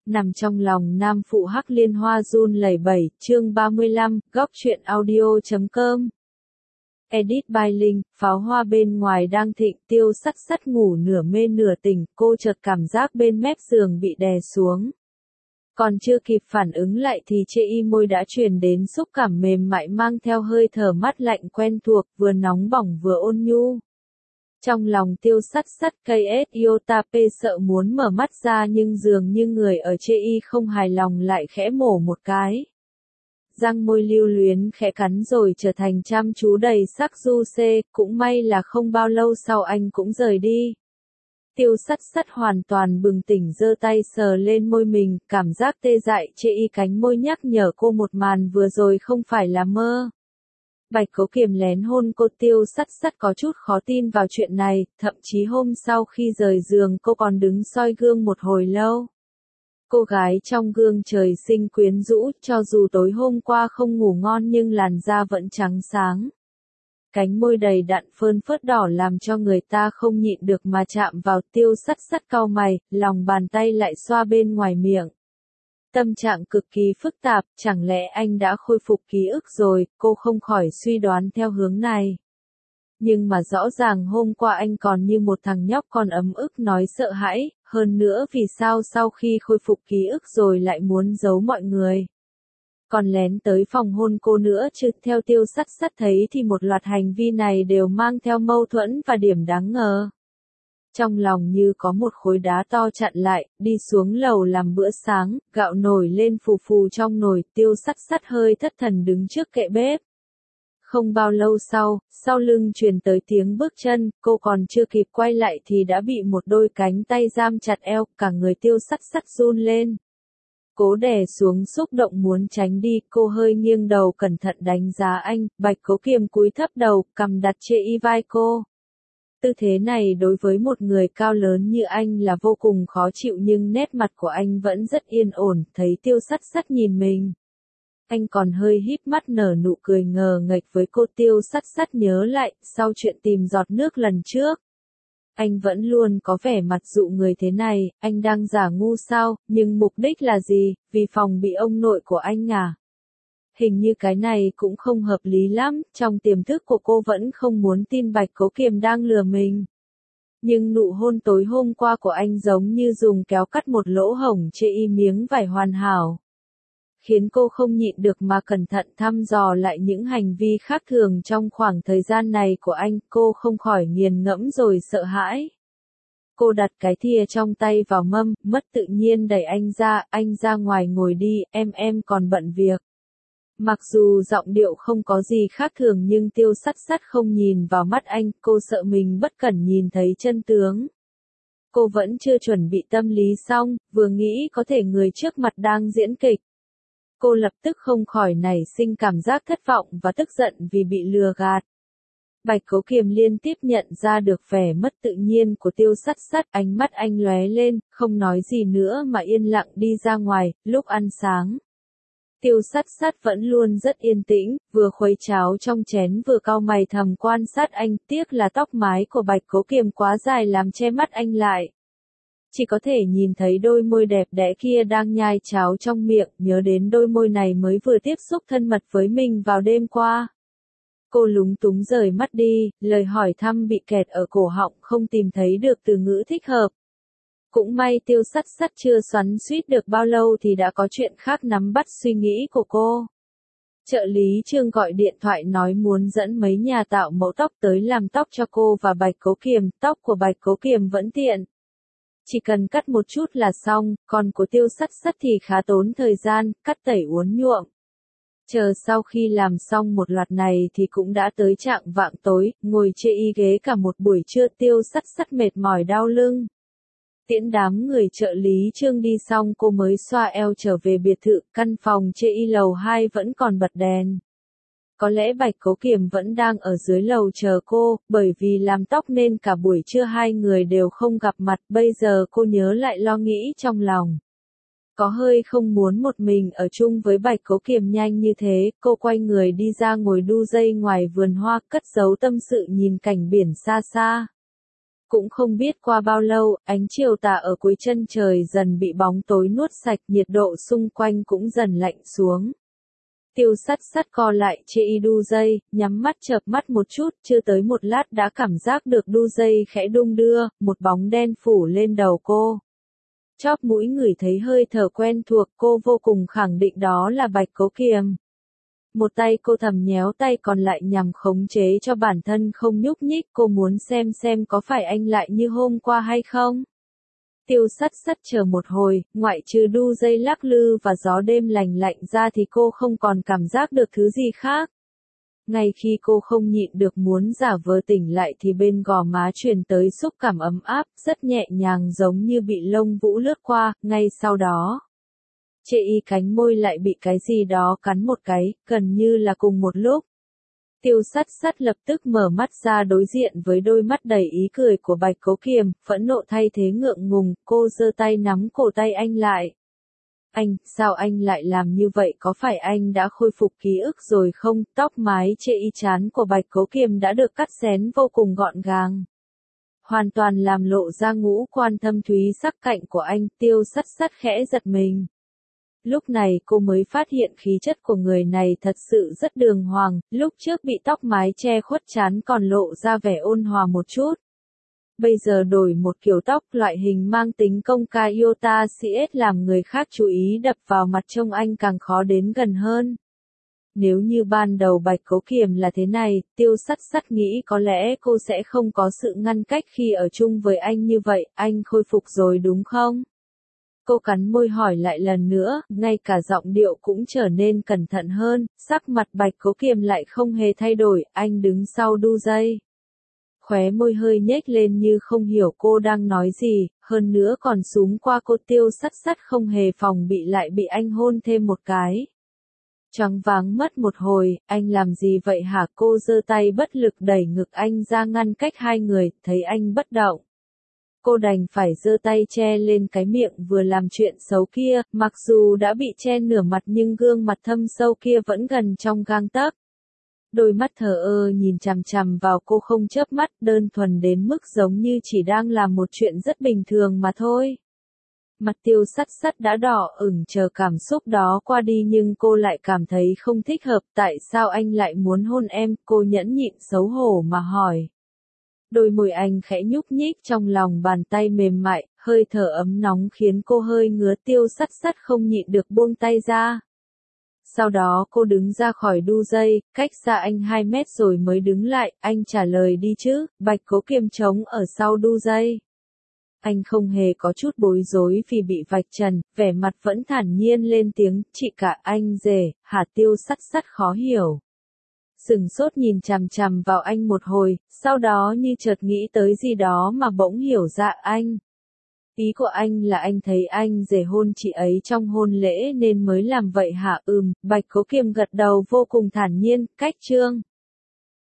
Nằm trong lòng nam phụ hắc liên hoa run lẩy bẩy, chương 35, góc truyện audio.com. Edit by Linh, pháo hoa bên ngoài đang thịnh, Tiêu Sắt Sắt ngủ nửa mê nửa tỉnh, cô chợt cảm giác bên mép giường bị đè xuống. Còn chưa kịp phản ứng lại thì trên môi đã truyền đến xúc cảm mềm mại mang theo hơi thở mát lạnh quen thuộc, vừa nóng bỏng vừa ôn nhu. Trong lòng Tiêu Sắt Sắt KS Yotape sợ muốn mở mắt ra nhưng dường như người ở trên không hài lòng lại khẽ mổ một cái. Răng môi lưu luyến khẽ cắn rồi trở thành chăm chú đầy sắc du xê, cũng may là không bao lâu sau anh cũng rời đi. Tiêu Sắt Sắt hoàn toàn bừng tỉnh giơ tay sờ lên môi mình, cảm giác tê dại trên cánh môi nhắc nhở cô một màn vừa rồi không phải là mơ. Bạch Cố Kiềm lén hôn cô. Tiêu Sắt Sắt có chút khó tin vào chuyện này, thậm chí hôm sau khi rời giường cô còn đứng soi gương một hồi lâu. Cô gái trong gương trời sinh quyến rũ, cho dù tối hôm qua không ngủ ngon nhưng làn da vẫn trắng sáng. Cánh môi đầy đặn phơn phớt đỏ làm cho người ta không nhịn được mà chạm vào. Tiêu Sắt Sắt cau mày, lòng bàn tay lại xoa bên ngoài miệng. Tâm trạng cực kỳ phức tạp, chẳng lẽ anh đã khôi phục ký ức rồi, cô không khỏi suy đoán theo hướng này. Nhưng mà rõ ràng hôm qua anh còn như một thằng nhóc con ấm ức nói sợ hãi, hơn nữa vì sao sau khi khôi phục ký ức rồi lại muốn giấu mọi người. Còn lén tới phòng hôn cô nữa chứ. Theo Tiêu Sắt Sắt thấy thì một loạt hành vi này đều mang theo mâu thuẫn và điểm đáng ngờ. Trong lòng như có một khối đá to chặn lại, đi xuống lầu làm bữa sáng, gạo nổi lên phù phù trong nồi. Tiêu Sắt Sắt hơi thất thần đứng trước kệ bếp. Không bao lâu sau lưng truyền tới tiếng bước chân, cô còn chưa kịp quay lại thì đã bị một đôi cánh tay giam chặt eo, cả người Tiêu Sắt Sắt run lên. Cố đè xuống xúc động muốn tránh đi, cô hơi nghiêng đầu cẩn thận đánh giá anh. Bạch Cố Kiềm cúi thấp đầu, cằm đặt trên vai cô. Tư thế này đối với một người cao lớn như anh là vô cùng khó chịu nhưng nét mặt của anh vẫn rất yên ổn. Thấy Tiêu Sắt Sắt nhìn mình, anh còn hơi híp mắt nở nụ cười ngờ nghệch với cô. Tiêu Sắt Sắt nhớ lại, sau chuyện tìm giọt nước lần trước, anh vẫn luôn có vẻ mặt dụ người thế này. Anh đang giả ngu sao, nhưng mục đích là gì, vì phòng bị ông nội của anh à? Hình như cái này cũng không hợp lý lắm, trong tiềm thức của cô vẫn không muốn tin Bạch Cố Kiềm đang lừa mình. Nhưng nụ hôn tối hôm qua của anh giống như dùng kéo cắt một lỗ hổng trên miếng vải hoàn hảo. Khiến cô không nhịn được mà cẩn thận thăm dò lại những hành vi khác thường trong khoảng thời gian này của anh. Cô không khỏi nghiền ngẫm rồi sợ hãi. Cô đặt cái thìa trong tay vào mâm, mất tự nhiên đẩy anh ra ngoài ngồi đi, em còn bận việc. Mặc dù giọng điệu không có gì khác thường nhưng Tiêu Sắt Sắt không nhìn vào mắt anh, cô sợ mình bất cẩn nhìn thấy chân tướng. Cô vẫn chưa chuẩn bị tâm lý xong, vừa nghĩ có thể người trước mặt đang diễn kịch. Cô lập tức không khỏi nảy sinh cảm giác thất vọng và tức giận vì bị lừa gạt. Bạch Cố Kiềm liên tiếp nhận ra được vẻ mất tự nhiên của Tiêu Sắt Sắt, ánh mắt anh lóe lên, không nói gì nữa mà yên lặng đi ra ngoài. Lúc ăn sáng, Tiêu Sắt Sắt vẫn luôn rất yên tĩnh, vừa khuấy cháo trong chén vừa cau mày thầm quan sát anh. Tiếc là tóc mái của Bạch Cố Kiềm quá dài làm che mắt anh lại. Chỉ có thể nhìn thấy đôi môi đẹp đẽ kia đang nhai cháo trong miệng, nhớ đến đôi môi này mới vừa tiếp xúc thân mật với mình vào đêm qua. Cô lúng túng rời mắt đi, lời hỏi thăm bị kẹt ở cổ họng, không tìm thấy được từ ngữ thích hợp. Cũng may Tiêu Sắt Sắt chưa xoắn xuýt được bao lâu thì đã có chuyện khác nắm bắt suy nghĩ của cô. Trợ lý Trương gọi điện thoại nói muốn dẫn mấy nhà tạo mẫu tóc tới làm tóc cho cô và Bạch Cố Kiềm. Tóc của Bạch Cố Kiềm vẫn tiện, chỉ cần cắt một chút là xong, còn của Tiêu Sắt Sắt thì khá tốn thời gian, cắt tẩy uốn nhuộm. Chờ sau khi làm xong một loạt này thì cũng đã tới chạng vạng tối, ngồi chê ghế cả một buổi trưa. Tiêu Sắt Sắt mệt mỏi đau lưng. Tiễn đám người trợ lý Trương đi xong cô mới xoa eo trở về biệt thự. Căn phòng chê lầu 2 vẫn còn bật đèn. Có lẽ Bạch Cố Kiềm vẫn đang ở dưới lầu chờ cô, bởi vì làm tóc nên cả buổi trưa hai người đều không gặp mặt. Bây giờ cô nhớ lại lo nghĩ trong lòng. Có hơi không muốn một mình ở chung với Bạch Cố Kiềm nhanh như thế. Cô quay người đi ra ngồi đu dây ngoài vườn hoa, cất giấu tâm sự nhìn cảnh biển xa xa. Cũng không biết qua bao lâu, ánh chiều tà ở cuối chân trời dần bị bóng tối nuốt sạch, nhiệt độ xung quanh cũng dần lạnh xuống. Tiêu sắt sắt co lại chê y đu dây, nhắm mắt chợp mắt một chút, chưa tới một lát đã cảm giác được đu dây khẽ đung đưa, một bóng đen phủ lên đầu cô. Chóp mũi ngửi thấy hơi thở quen thuộc, cô vô cùng khẳng định đó là Bạch Cố Kiềm. Một tay cô thầm nhéo tay còn lại nhằm khống chế cho bản thân không nhúc nhích, cô muốn xem có phải anh lại như hôm qua hay không. Tiêu sắt sắt chờ một hồi, ngoại trừ đu dây lắc lư và gió đêm lành lạnh ra thì cô không còn cảm giác được thứ gì khác. Ngay khi cô không nhịn được muốn giả vờ tỉnh lại thì bên gò má truyền tới xúc cảm ấm áp, rất nhẹ nhàng giống như bị lông vũ lướt qua, ngay sau đó. Chê y cánh môi lại bị cái gì đó cắn một cái, gần như là cùng một lúc. Tiêu sắt sắt lập tức mở mắt ra đối diện với đôi mắt đầy ý cười của Bạch Cố Kiềm, phẫn nộ thay thế ngượng ngùng, cô giơ tay nắm cổ tay anh lại. Anh, sao anh lại làm như vậy, có phải anh đã khôi phục ký ức rồi không? Tóc mái chê y chán của Bạch Cố Kiềm đã được cắt xén vô cùng gọn gàng. Hoàn toàn làm lộ ra ngũ quan thâm thúy sắc cạnh của anh, tiêu sắt sắt khẽ giật mình. Lúc này cô mới phát hiện khí chất của người này thật sự rất đường hoàng, lúc trước bị tóc mái che khuất trán còn lộ ra vẻ ôn hòa một chút. Bây giờ đổi một kiểu tóc loại hình mang tính công ca iota CS làm người khác chú ý đập vào mặt trông anh càng khó đến gần hơn. Nếu như ban đầu Bạch Cố Kiềm là thế này, tiêu sắt sắt nghĩ có lẽ cô sẽ không có sự ngăn cách khi ở chung với anh như vậy, anh khôi phục rồi đúng không? Cô cắn môi hỏi lại lần nữa, ngay cả giọng điệu cũng trở nên cẩn thận hơn, sắc mặt Bạch Cố Kiềm lại không hề thay đổi, anh đứng sau đu dây. Khóe môi hơi nhếch lên như không hiểu cô đang nói gì, hơn nữa còn súm qua cô, tiêu sắt sắt không hề phòng bị lại bị anh hôn thêm một cái. Choáng váng mất một hồi, anh làm gì vậy hả? Cô giơ tay bất lực đẩy ngực anh ra ngăn cách hai người, thấy anh bất động. Cô đành phải giơ tay che lên cái miệng vừa làm chuyện xấu kia, mặc dù đã bị che nửa mặt nhưng gương mặt thâm sâu kia vẫn gần trong gang tấc. Đôi mắt thờ ơ nhìn chằm chằm vào cô không chớp mắt, đơn thuần đến mức giống như chỉ đang làm một chuyện rất bình thường mà thôi. Mặt tiêu sắt sắt đã đỏ ửng chờ cảm xúc đó qua đi nhưng cô lại cảm thấy không thích hợp, tại sao anh lại muốn hôn em, cô nhẫn nhịn xấu hổ mà hỏi. Đôi môi anh khẽ nhúc nhích trong lòng bàn tay mềm mại, hơi thở ấm nóng khiến cô hơi ngứa, tiêu sắt sắt không nhịn được buông tay ra. Sau đó cô đứng ra khỏi đu dây, cách xa anh 2 mét rồi mới đứng lại, anh trả lời đi chứ, Bạch Cố Kiềm trống ở sau đu dây. Anh không hề có chút bối rối vì bị vạch trần, vẻ mặt vẫn thản nhiên lên tiếng, chị cả anh rể, hả? Tiêu sắt sắt khó hiểu. Sừng sốt nhìn chằm chằm vào anh một hồi, sau đó như chợt nghĩ tới gì đó mà bỗng hiểu ra anh. Ý của anh là anh thấy anh rể hôn chị ấy trong hôn lễ nên mới làm vậy hả? Bạch Cố Kiềm gật đầu vô cùng thản nhiên, cách chương.